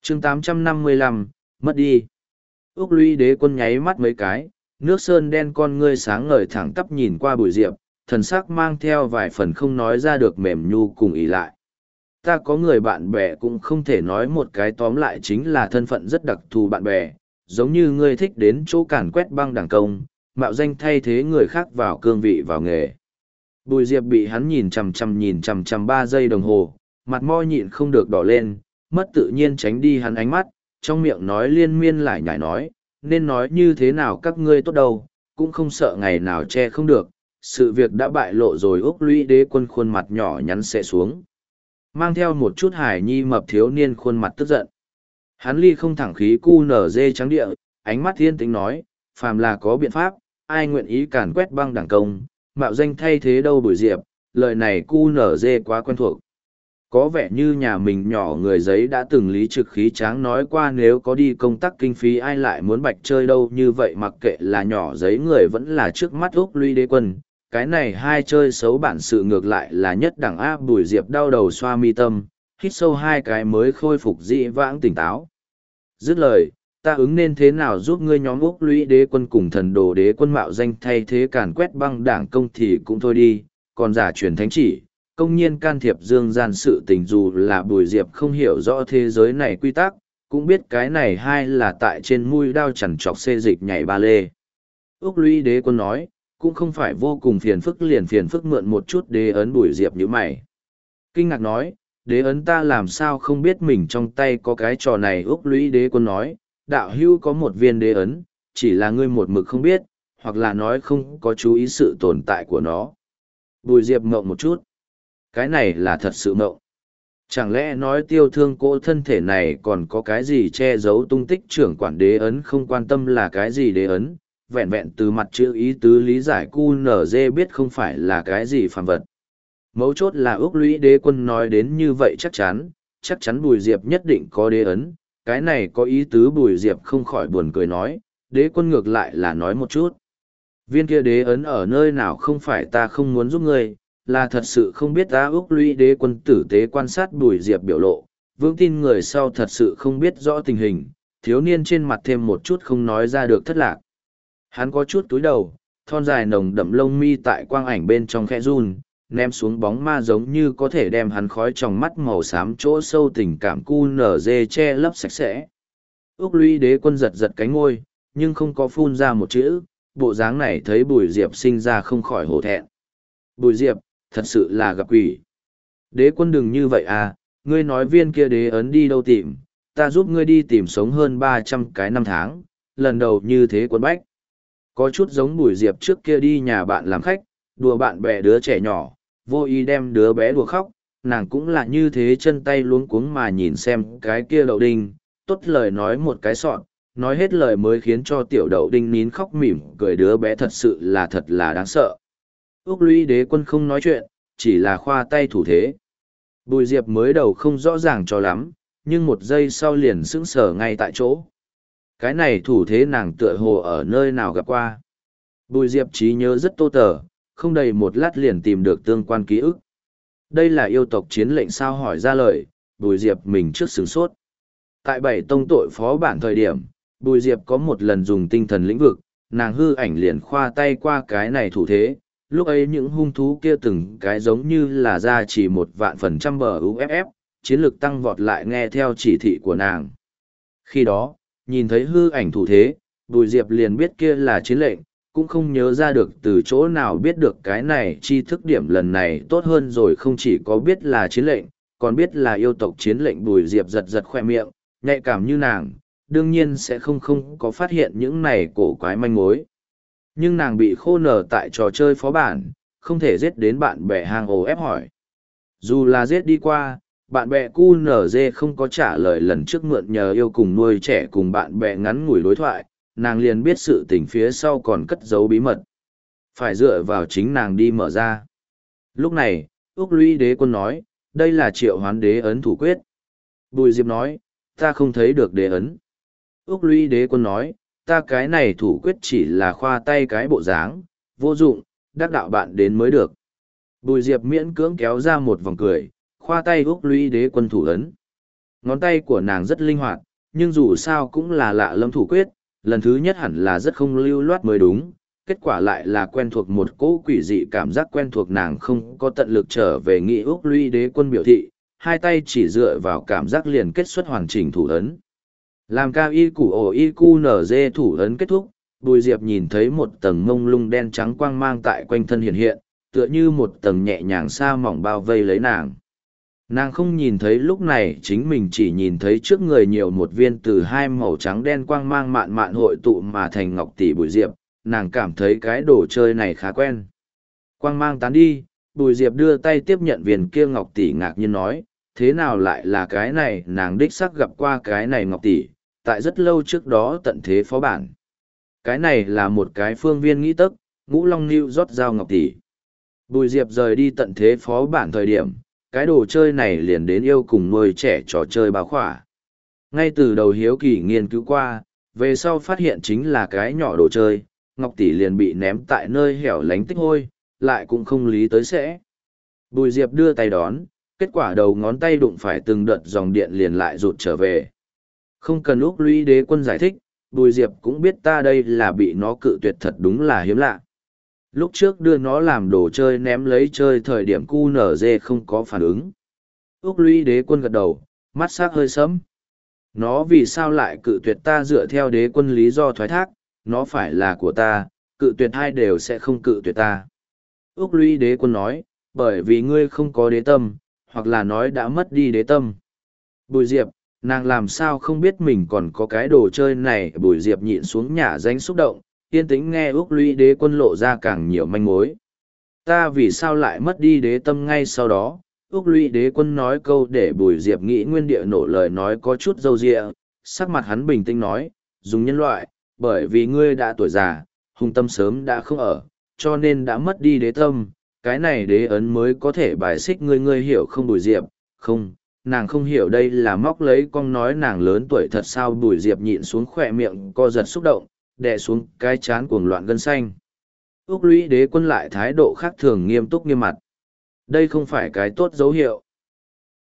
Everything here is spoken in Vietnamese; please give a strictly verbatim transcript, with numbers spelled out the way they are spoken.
chương tám trăm năm mươi lăm, mất đi. Úc Lũy Đế Quân nháy mắt mấy cái, nước sơn đen con ngươi sáng ngời thẳng tắp nhìn qua Bùi Diệp, thần sắc mang theo vài phần không nói ra được mềm nhu cùng ý lại. Ta có người bạn bè cũng không thể nói một cái tóm lại chính là thân phận rất đặc thù bạn bè, giống như ngươi thích đến chỗ càn quét băng đảng công, mạo danh thay thế người khác vào cương vị vào nghề. Bùi Diệp bị hắn nhìn chằm chằm nhìn chằm chằm ba giây đồng hồ, mặt mo nhịn không được đỏ lên, mất tự nhiên tránh đi hắn ánh mắt, trong miệng nói liên miên lại nhải nói, nên nói như thế nào các ngươi tốt đâu, cũng không sợ ngày nào che không được, sự việc đã bại lộ rồi. Úc Lũy Đế Quân khuôn mặt nhỏ nhắn sẽ xuống, mang theo một chút hài nhi mập thiếu niên khuôn mặt tức giận. Hắn ly không thẳng khí cu nở dê trắng địa, ánh mắt thiên tính nói, phàm là có biện pháp, ai nguyện ý càn quét băng đảng công, mạo danh thay thế đâu. Bùi Diệp, lời này cu nở dê quá quen thuộc. Có vẻ như nhà mình nhỏ người giấy đã từng lý trực khí tráng nói qua nếu có đi công tác kinh phí ai lại muốn bạch chơi đâu, như vậy mặc kệ là nhỏ giấy người vẫn là trước mắt Úc Lũy Đế Quân. Cái này hai chơi xấu bản sự ngược lại là nhất đẳng áp. Bùi Diệp đau đầu xoa mi tâm, hít sâu hai cái mới khôi phục dị vãng tỉnh táo. Dứt lời, ta ứng nên thế nào giúp ngươi nhóm Úc Lũy Đế Quân cùng Thần Đồ Đế Quân mạo danh thay thế càn quét băng đảng công thì cũng thôi đi, còn giả truyền thánh chỉ, công nhiên can thiệp dương gian sự tình. Dù là Bùi Diệp không hiểu rõ thế giới này quy tắc, cũng biết cái này hai là tại trên mũi đao chằn trọc xê dịch nhảy ba lê. Úc Lũy Đế Quân nói, cũng không phải vô cùng phiền phức, liền phiền phức mượn một chút đế ấn. Bùi Diệp nhíu mày, kinh ngạc nói, đế ấn ta làm sao không biết mình trong tay có cái trò này. Úc Lũy Đế Quân nói, đạo hữu có một viên đế ấn, chỉ là ngươi một mực không biết, hoặc là nói không có chú ý sự tồn tại của nó. Bùi Diệp ngộng một chút, cái này là thật sự ngộng. Chẳng lẽ nói tiêu thương cỗ thân thể này còn có cái gì che giấu tung tích? Trưởng quản đế ấn không quan tâm là cái gì đế ấn, vẹn vẹn từ mặt chữ ý tứ lý giải cu nở dê biết không phải là cái gì phàm vật. Mấu chốt là Úc Lũy Đế Quân nói đến như vậy chắc chắn, chắc chắn Bùi Diệp nhất định có đế ấn, cái này có ý tứ. Bùi Diệp không khỏi buồn cười nói, Đế Quân ngược lại là nói một chút. Viên kia đế ấn ở nơi nào? Không phải ta không muốn giúp ngươi, là thật sự không biết ta. Úc Lũy Đế Quân tử tế quan sát Bùi Diệp biểu lộ, vững tin người sau thật sự không biết rõ tình hình, thiếu niên trên mặt thêm một chút không nói ra được thất lạc. Hắn có chút túi đầu, thon dài nồng đậm lông mi tại quang ảnh bên trong khẽ run, ném xuống bóng ma giống như có thể đem hắn khói trong mắt màu xám chỗ sâu tình cảm cu nở dê che lấp sạch sẽ. Úc Lũy Đế Quân giật giật cánh môi, nhưng không có phun ra một chữ, bộ dáng này thấy Bùi Diệp sinh ra không khỏi hổ thẹn. Bùi Diệp, thật sự là gặp quỷ. Đế Quân đừng như vậy à, ngươi nói viên kia đế ấn đi đâu tìm, ta giúp ngươi đi tìm sống hơn ba trăm cái năm tháng, lần đầu như thế quân bách. Có chút giống Bùi Diệp trước kia đi nhà bạn làm khách, đùa bạn bè đứa trẻ nhỏ, vô ý đem đứa bé đùa khóc, nàng cũng là như thế chân tay luống cuống mà nhìn xem cái kia đậu đinh, tốt lời nói một cái sọn, nói hết lời mới khiến cho tiểu đậu đinh nín khóc mỉm cười. Đứa bé thật sự là thật là đáng sợ. Úc Lũy Đế Quân không nói chuyện, chỉ là khoa tay thủ thế. Bùi Diệp mới đầu không rõ ràng cho lắm, nhưng một giây sau liền sững sờ ngay tại chỗ. Cái này thủ thế nàng tựa hồ ở nơi nào gặp qua. Bùi Diệp trí nhớ rất tô tờ, không đầy một lát liền tìm được tương quan ký ức. Đây là yêu tộc chiến lệnh sao? Hỏi ra lời, Bùi Diệp mình trước sửng sốt. Tại bảy tông tội phó bản thời điểm, Bùi Diệp có một lần dùng tinh thần lĩnh vực, nàng hư ảnh liền khoa tay qua cái này thủ thế. Lúc ấy những hung thú kia từng cái giống như là ra chỉ một vạn phần trăm bờ u ép ép, chiến lực tăng vọt lại nghe theo chỉ thị của nàng. Khi đó, nhìn thấy hư ảnh thủ thế, Bùi Diệp liền biết kia là chiến lệnh, cũng không nhớ ra được từ chỗ nào biết được cái này. Chi thức điểm lần này tốt hơn rồi, không chỉ có biết là chiến lệnh, còn biết là yêu tộc chiến lệnh. Bùi Diệp giật giật khoe miệng, nhạy cảm như nàng, đương nhiên sẽ không không có phát hiện những này cổ quái manh mối. Nhưng nàng bị khô nở tại trò chơi phó bản, không thể giết đến bạn bè hang ổ ép hỏi. Dù là giết đi qua, bạn bè cu nở dê không có trả lời lần trước mượn nhờ yêu cùng nuôi trẻ cùng bạn bè ngắn ngủi đối thoại, nàng liền biết sự tình phía sau còn cất giấu bí mật. Phải dựa vào chính nàng đi mở ra. Lúc này, Úc Lũy Đế Quân nói, đây là triệu hoán đế ấn thủ quyết. Bùi Diệp nói, ta không thấy được đế ấn. Úc Lũy Đế Quân nói, ta cái này thủ quyết chỉ là khoa tay cái bộ dáng, vô dụng, đắc đạo bạn đến mới được. Bùi Diệp miễn cưỡng kéo ra một vòng cười, khoa tay Úc Lũy Đế Quân thủ ấn. Ngón tay của nàng rất linh hoạt, nhưng dù sao cũng là lạ lâm thủ quyết, lần thứ nhất hẳn là rất không lưu loát mới đúng, kết quả lại là quen thuộc một cỗ quỷ dị cảm giác quen thuộc nàng không có tận lực trở về nghị Úc Lũy Đế Quân biểu thị, hai tay chỉ dựa vào cảm giác liền kết xuất hoàn chỉnh thủ ấn. Làm cao y củ ổ y cu nở dê thủ ấn kết thúc, Bùi Diệp nhìn thấy một tầng mông lung đen trắng quang mang tại quanh thân hiện hiện, tựa như một tầng nhẹ nhàng sa mỏng bao vây lấy nàng. Nàng không nhìn thấy lúc này chính mình chỉ nhìn thấy trước người nhiều một viên từ hai màu trắng đen quang mang mạn mạn hội tụ mà thành ngọc tỷ Bùi Diệp, nàng cảm thấy cái đồ chơi này khá quen. Quang mang tán đi, Bùi Diệp đưa tay tiếp nhận viên kia ngọc tỷ ngạc nhiên nói, thế nào lại là cái này, nàng đích xác gặp qua cái này ngọc tỷ, tại rất lâu trước đó tận thế phó bản. Cái này là một cái phương viên nghĩ tấc, ngũ long lưu rót dao ngọc tỷ. Bùi Diệp rời đi tận thế phó bản thời điểm, cái đồ chơi này liền đến yêu cùng nuôi trẻ trò chơi báo khỏa. Ngay từ đầu hiếu kỳ nghiên cứu qua, về sau phát hiện chính là cái nhỏ đồ chơi, ngọc tỷ liền bị ném tại nơi hẻo lánh tích hôi, lại cũng không lý tới sẽ. Bùi Diệp đưa tay đón, kết quả đầu ngón tay đụng phải từng đợt dòng điện liền lại rụt trở về. Không cần Úc Lũy Đế Quân giải thích, Bùi Diệp cũng biết ta đây là bị nó cự tuyệt, thật đúng là hiếm lạ. Lúc trước đưa nó làm đồ chơi ném lấy chơi thời điểm cu nở dê không có phản ứng. Úc Lũy Đế Quân gật đầu, mắt sắc hơi sẫm. Nó vì sao lại cự tuyệt ta, dựa theo đế quân lý do thoái thác, nó phải là của ta, cự tuyệt hai đều sẽ không cự tuyệt ta. Úc Lũy Đế Quân nói, bởi vì ngươi không có đế tâm, hoặc là nói đã mất đi đế tâm. Bùi Diệp, nàng làm sao không biết mình còn có cái đồ chơi này. Bùi Diệp nhịn xuống nhả danh xúc động, yên tĩnh nghe Úc Lũy Đế Quân lộ ra càng nhiều manh mối. Ta vì sao lại mất đi đế tâm? Ngay sau đó, Úc Lũy Đế Quân nói câu để Bùi Diệp nghĩ nguyên địa nổ lời nói có chút dâu dịa, sắc mặt hắn bình tĩnh nói, dùng nhân loại, bởi vì ngươi đã tuổi già, hung tâm sớm đã không ở, cho nên đã mất đi đế tâm, cái này đế ấn mới có thể bài xích ngươi. Ngươi hiểu không? Bùi Diệp, không, nàng không hiểu, đây là móc lấy con nói nàng lớn tuổi thật sao? Bùi Diệp nhịn xuống khỏe miệng co giật xúc động, đè xuống cái chán cuồng loạn gân xanh. Úc Lũy Đế Quân lại thái độ khác thường nghiêm túc nghiêm mặt. Đây không phải cái tốt dấu hiệu.